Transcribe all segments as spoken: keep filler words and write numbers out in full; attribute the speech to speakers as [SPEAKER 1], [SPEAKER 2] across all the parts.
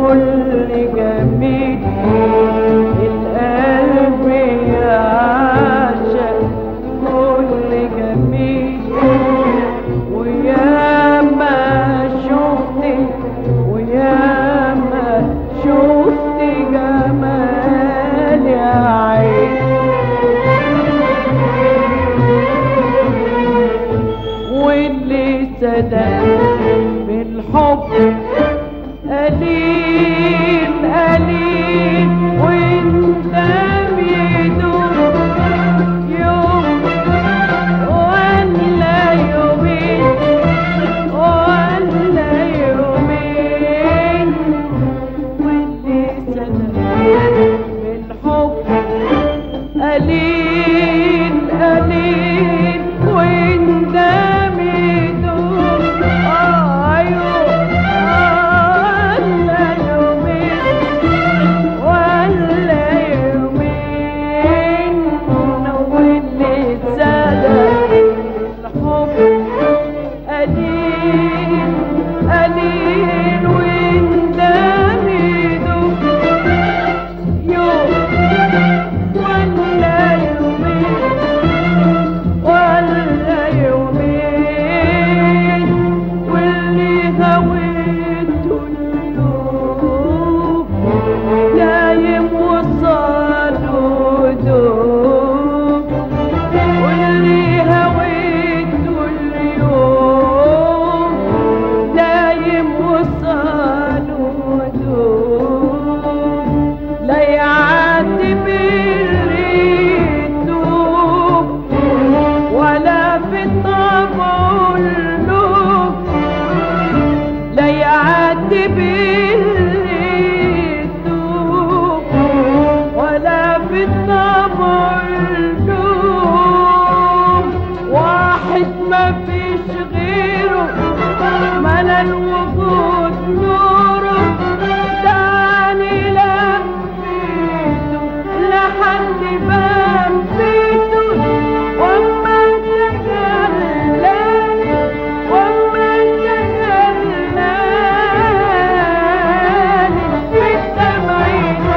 [SPEAKER 1] كل جميل القلب يعشق كل جميل، ويا ما شفت ويا ما شفت جمال يا عين، واللي صدق بالحب قليل قليل وانت بيدوم يوم ولا يومين ولا يومين، واللي صدق بالحب قليل قليل وانت بيدوم اه يوم ولا يومين ولا يومين، واللي صدق الحب قليل قليل وانت بيدوم يوم ولا يومين ولا يومين، واللي هويته اليوم نايم وصاله دوب، واللي هويته اليوم نايم وصاله دوب، لا يعاتب الريتوب ولا في طبعه اللوب، لا يعاتب الريتوب ولا في طبعه اللوب، واحد ما فيش غيره ملا الوجود نوره، دعني لفيته لحد باب بيته، وأما تجلاني وأما تجلاني في الدمع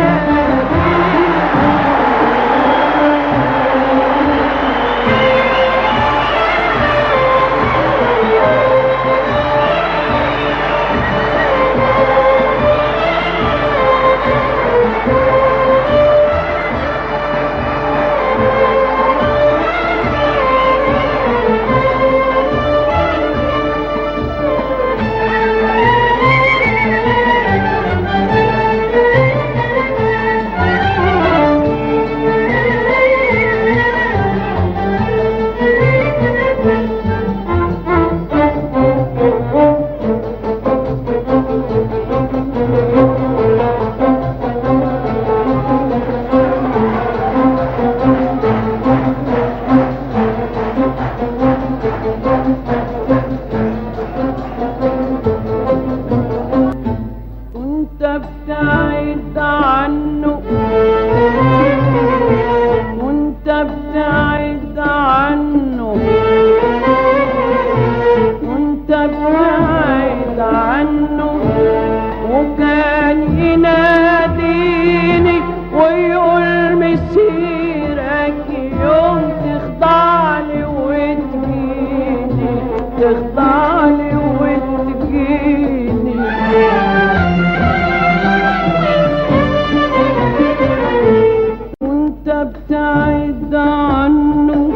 [SPEAKER 1] كنت ابتعد عنه كنت ابتعد عنه كنت ابتعد عنه، وكان يناديني ويقول مسيرك يوم تخضعلي وتجيني تخضعلي وتجيني، كنت ابتعد عنه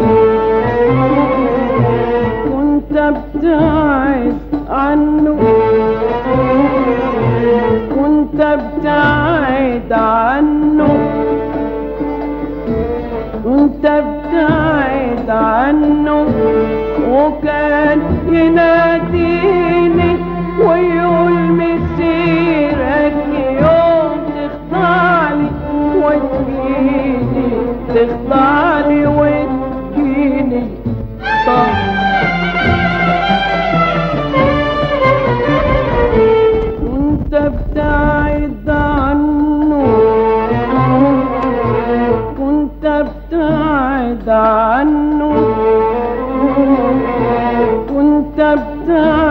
[SPEAKER 1] كنت ابتعد عنه كنت ابتعد عنه كنت ابتعد عنه، وكان يناديني ويقول مسيرك يوم تخضعلي وتجيني تخضعلي وتجيني. كنت ابتعد عنه كنت ابتعد عنه كنت ابتعد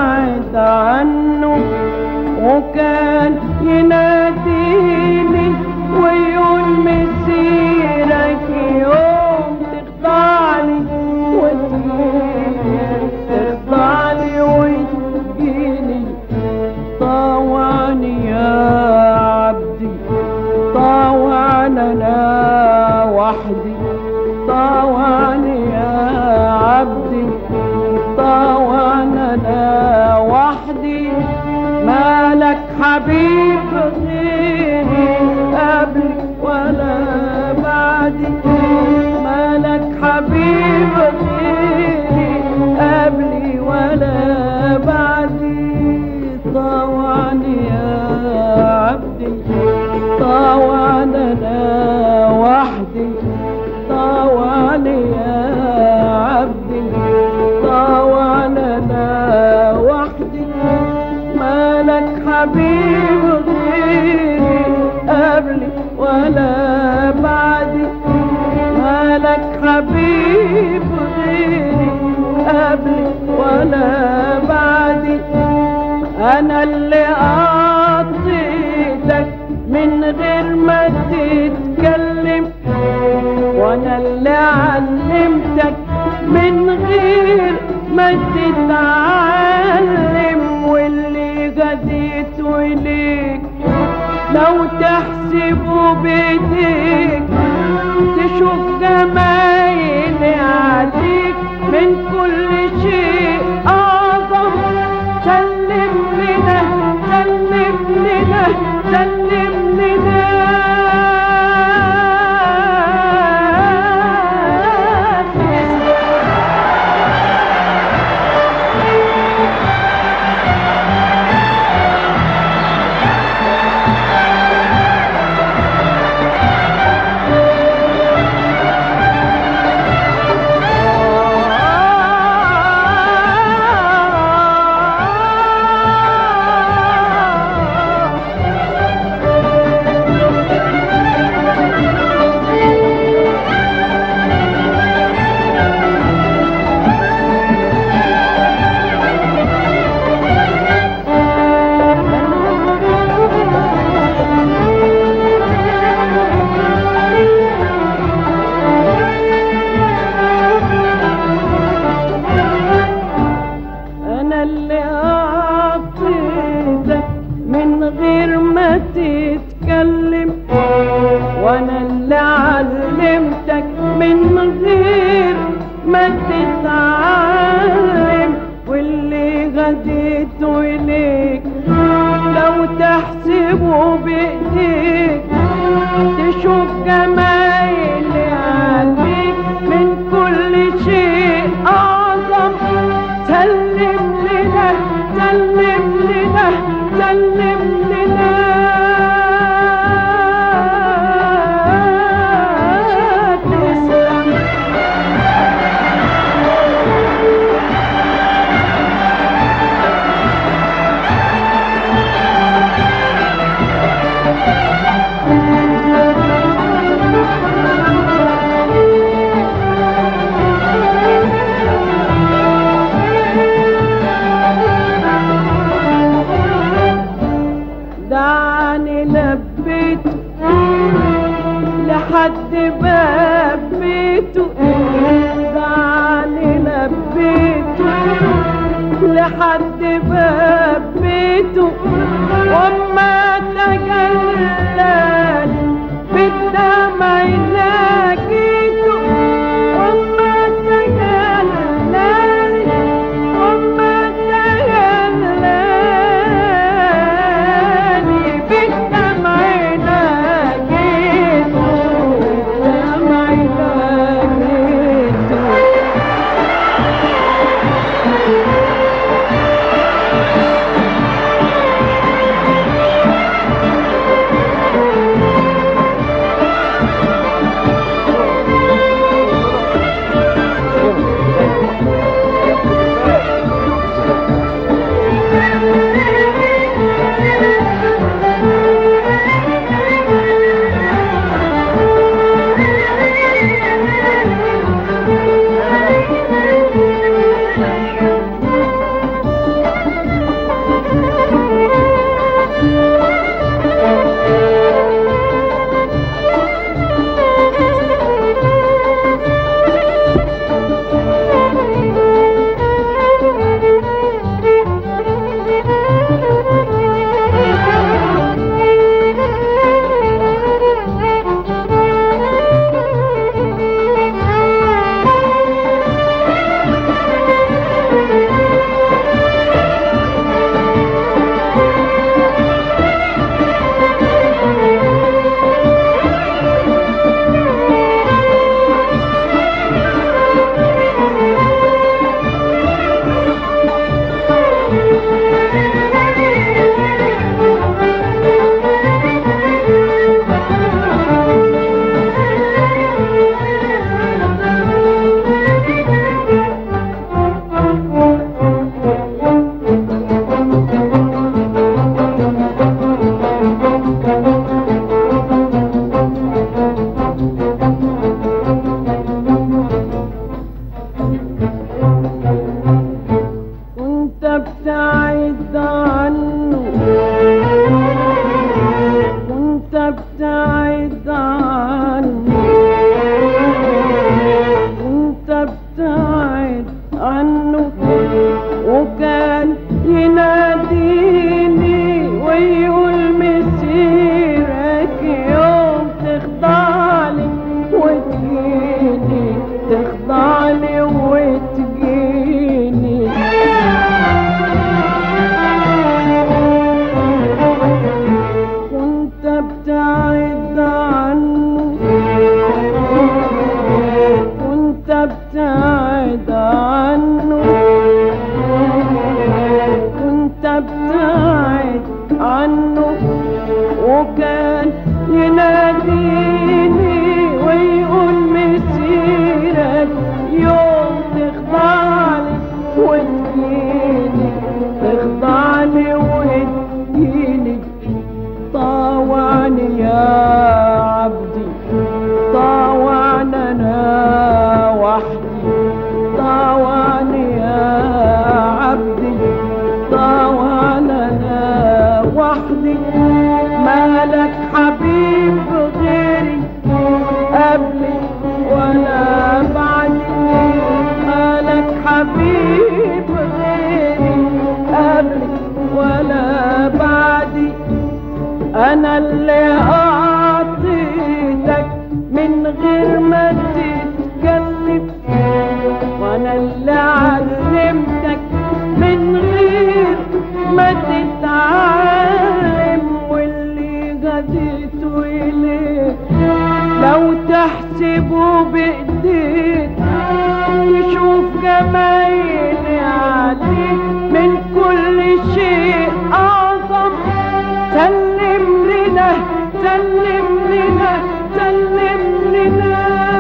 [SPEAKER 1] انا اللي اعطيتك من غير ما تتكلم، وانا اللي علمتك من غير ما تتعلم، واللي غديته اليك لو تحسبه بايديك تشوف جمايلي عليك من كل شيء اعظم. سلم لنا سلم لنا سلم لنا تتكلم، وانا اللي علمتك من غير ما تتعلم، واللي غديته اليك لو تحسبه بايديك تشوف جمايلي عليك من كل شيء اعظم. سلم لنا سلم لنا سلم لنا دعني لبيته لحد باب بيته، دعني لبيته لحد باب بيته، وما تجلاني بالدمع لاقيته، وما تجلاني وما تجلاني بالدمع لاقيته، بالدمع لاقيته. ابتعد عني، كنت ابتعد عنه وكان يناديني ويقول مسيرك يوم تخضعلي وتجيني، تخضعلي وتجيني. كنت ابتعد عنه، كنت ابتعد عنه، كنت ابتعد عنه وكان يناديني ويقول مسيرك يوم تخضعلي وتجيني، تخضعلي وتجيني. طاوعني يا عبدي، طاوعني انا وحدي، طاوعني يا عبدي، طاوعني انا وحدي. مالك حبيب غيري قبلي ولا بعدي، مالك حبيب غيري قبلي ولا بعدي. انا اللي اعطيتك من غير ما تتكلم، وانا اللي علمتك من غير ما تتعلم، واللي غديته اليك لو تحسبه بايديك تشوف جمايلي عليك من كل شيء اعظم. سلم لنا سلم لنا سلم لنا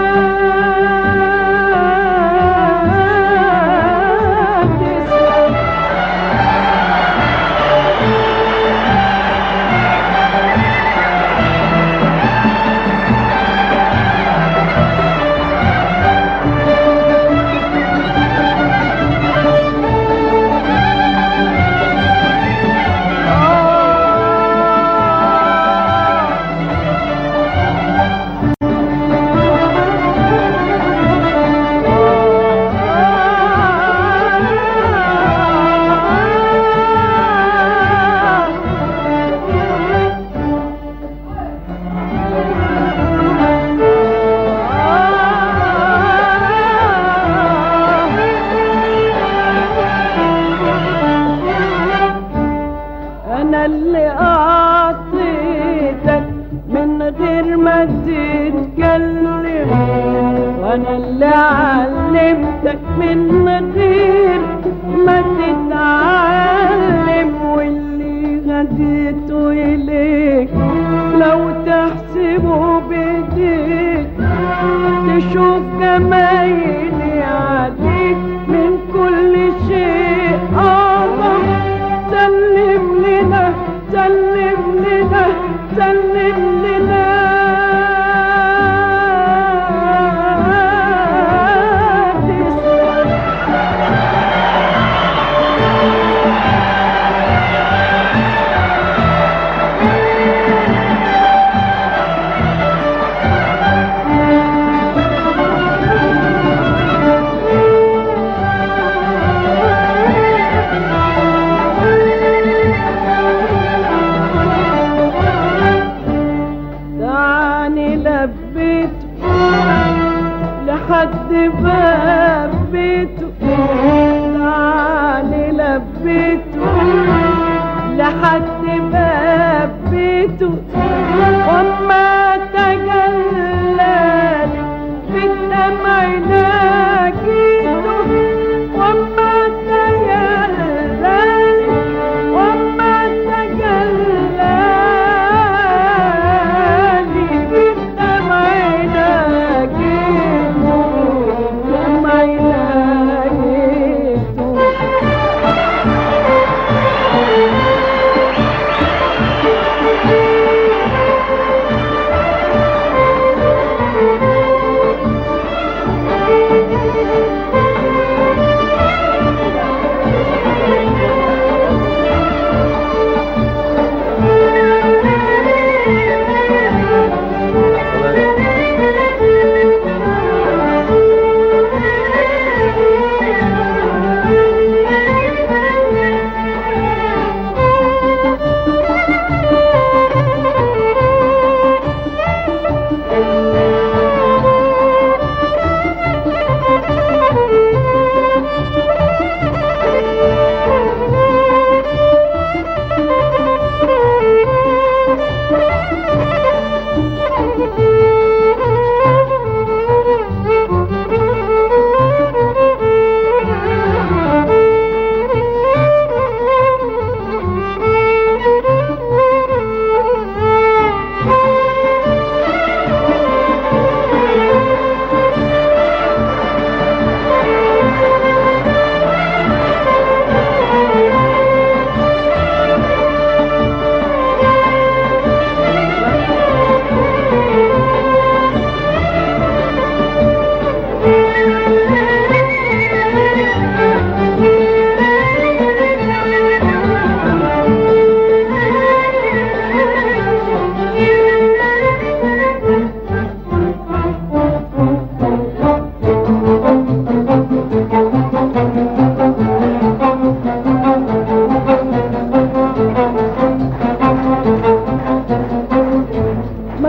[SPEAKER 1] اللي أعطيتك من غير ما تتكلم، وأنا اللي علمتك من غير ما تتعلم، واللي غديته إليك لو تحسبه بإيديك تشوف جمايلي عليك من كل شيء أعظم. سلم لنا سلم لنا سلم لنا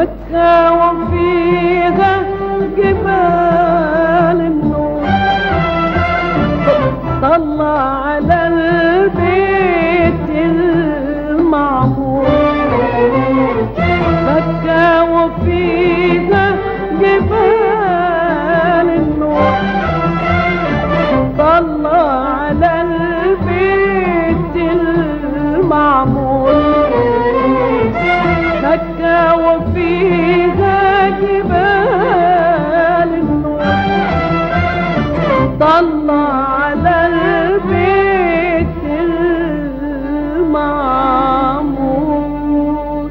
[SPEAKER 1] مكة وفيها جبال النور طلع على البيت المعمور. مكة وفيها جبال النور طلع على البيت المعمور. مكة وفيها جبال النور طلع على البيت المعمور.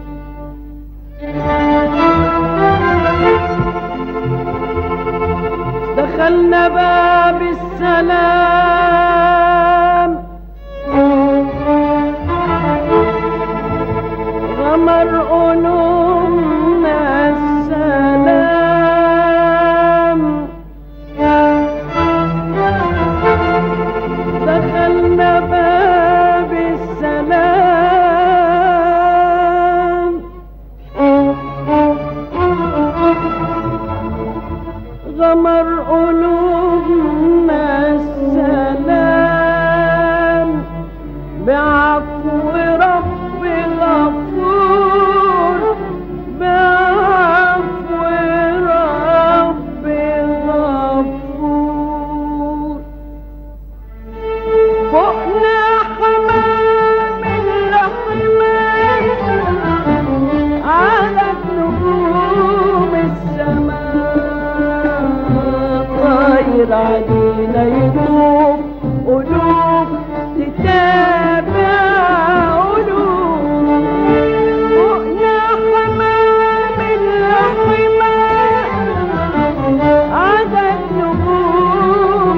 [SPEAKER 1] دخلنا باب السلام غمر قلوبنا السلام. دخلنا باب السلام غمر قلوبنا السلام بعفو رب غفور بعفو رب غفور. فوقنا حمام الحمام على نجوم السماء طاير علينا يطوف قلوب تتابع قلوب. فوقنا حمام الحمام على نجوم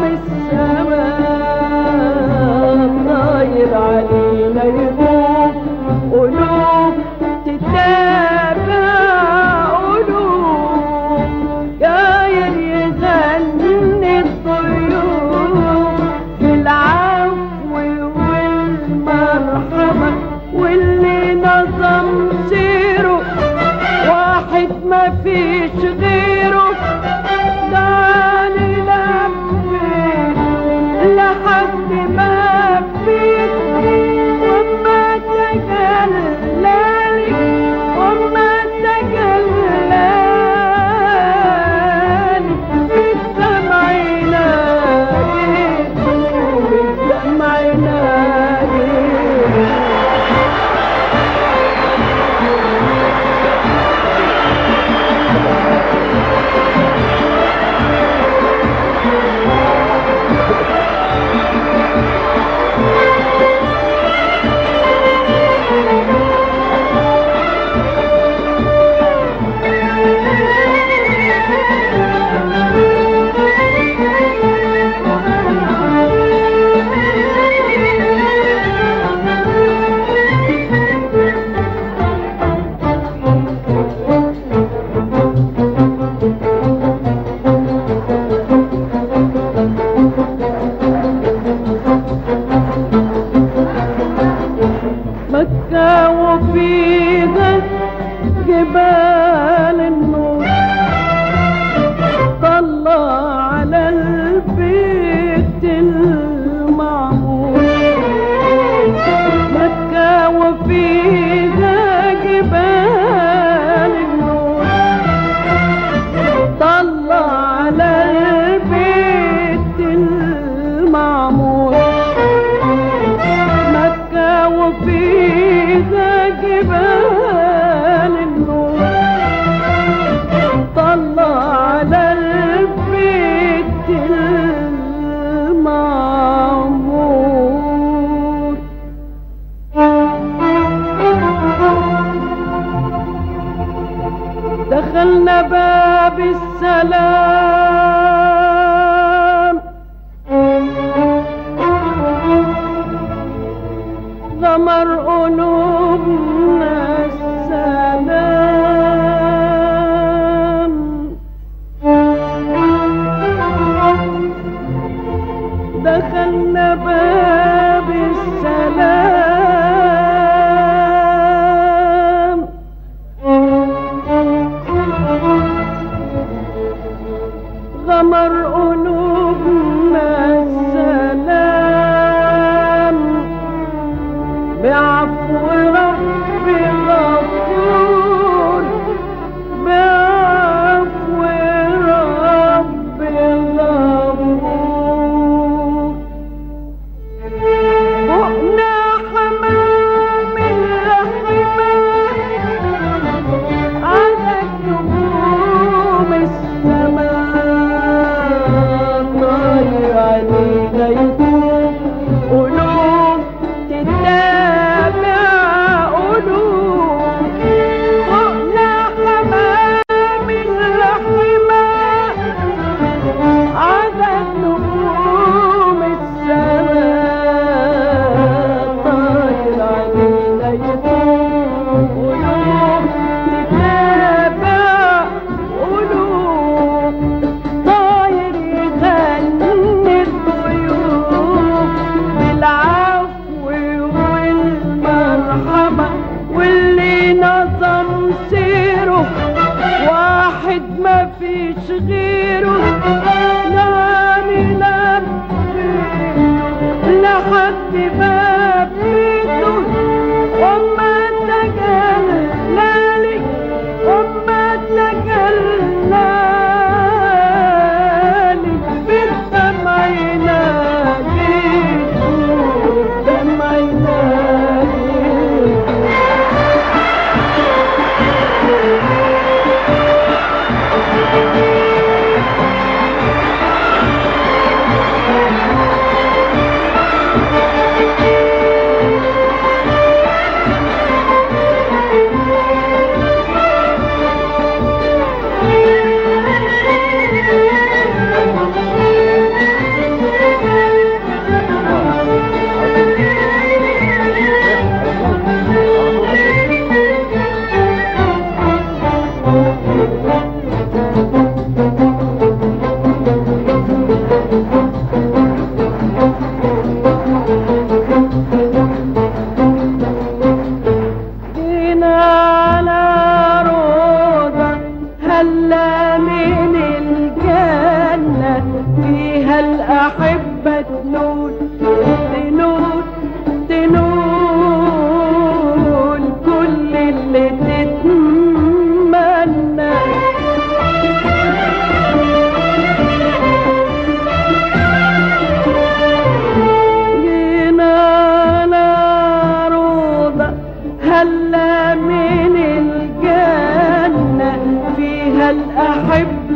[SPEAKER 1] السماء طاير علينا يطوف قلوب تتابع قلوب. جاير يغني الطيور بالعفو والمرحمة واللي نظم سيره واحد ما فيش غيره. تعالي لفيت لحد ما فيت وما تجلالي وما تجلالي بالدمع ينادي بالدمع ينادي. مكة وفيها جبال النور طلع على البيت المعمور. مكة وفيها جبال النور طلع على البيت المعمور. مكة وفيها جبال النور طلع على البيت المعمور. دخلنا باب السلام غمر قلوبنا السلام. دخلنا باب السلام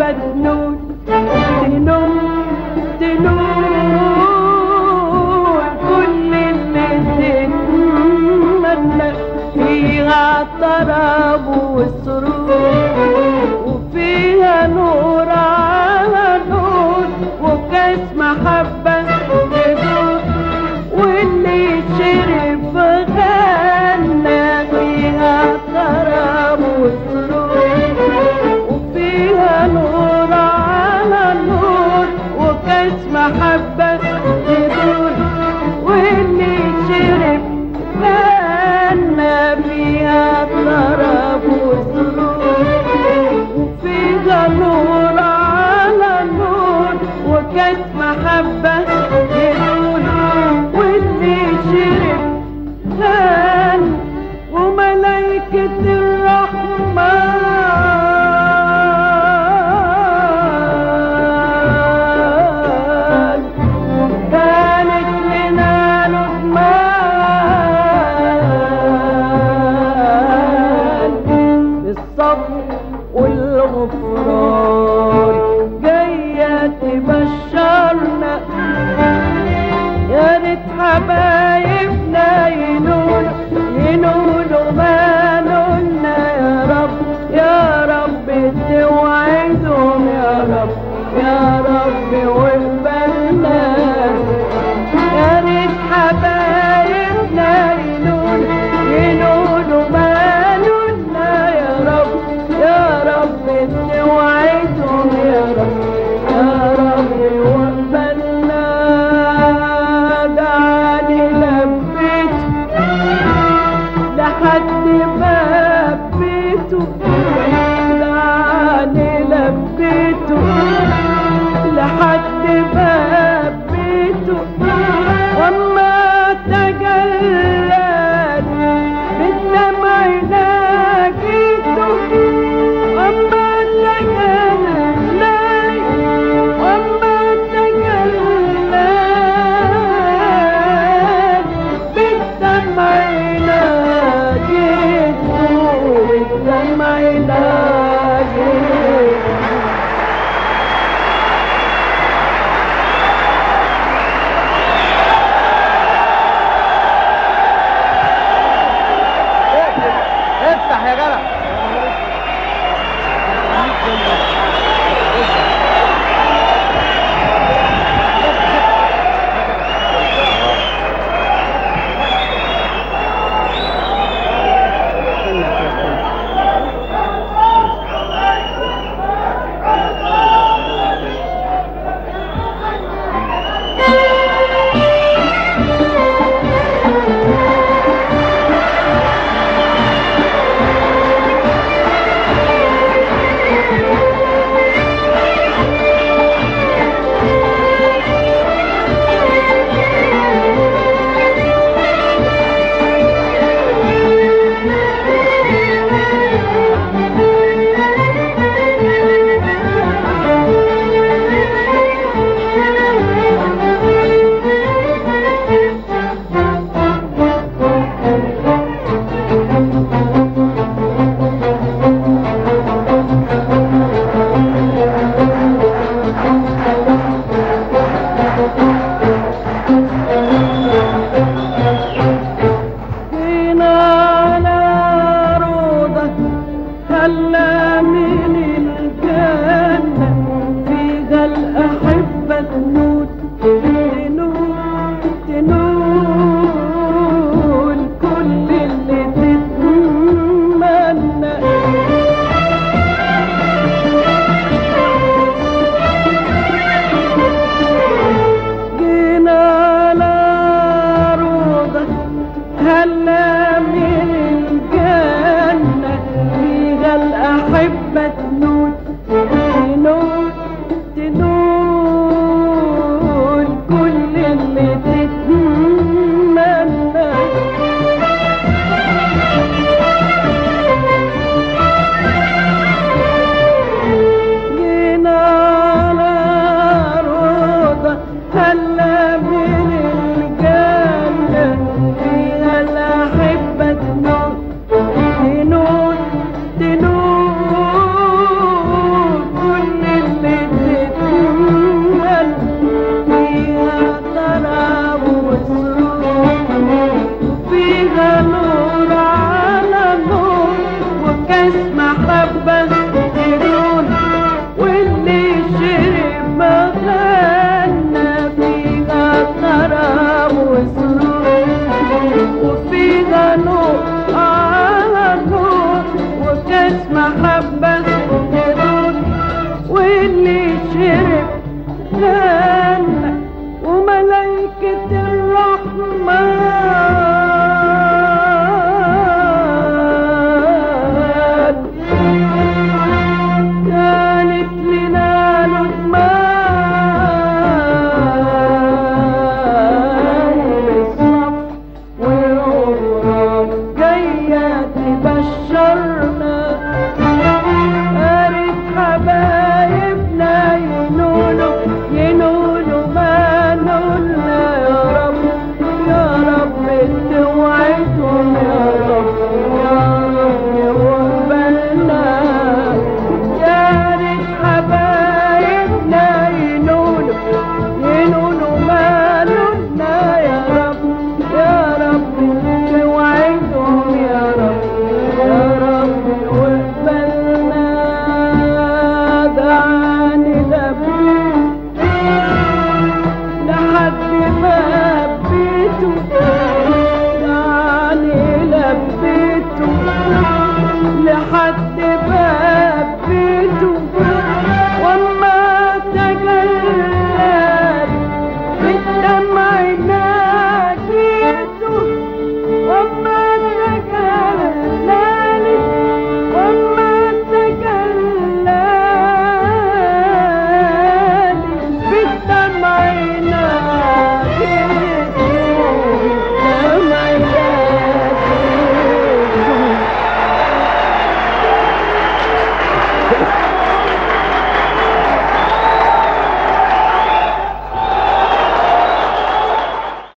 [SPEAKER 1] الأحبة تنول تنول تنول كل اللي تتمنى فيها الطرب والسرور وفيها نور على نور وكاس محبة تدور واللي شرب غنى فيها الطرب والسرور وفيها نور على نور وكاس محبة تدور واللي شرب غنى فيها الطرب والسرور وفيها نور على نور وكاس محبة تدور واللي شرب غنى وملايكة الرحمن كانت لنا لقمان بالصبر والغفران جاية تبشرنا يا ريت حبايبنا ينولوا ينولوا ما نولنا يا رب يا رب توعدهم يا رب يا رب واقبلنا يا ريت حبايبنا ينولوا ينولوا ما نولنا يا رب يا رب توعدهم يا رب يا رب واقبلنا دعاني لبيت لحد باب بيته دعاني لبيته لحد باب بيته وما تجلاني بالدمع ناجيته وما تجلاني وما تجلاني بالدمع ناجيته بالدمع ناجيته
[SPEAKER 2] افتح يا جدع.
[SPEAKER 1] محبة يدون واللي شرب مغنى فيها كرم وسرور وفيها نور على نور وكاس محبة يدون واللي شرب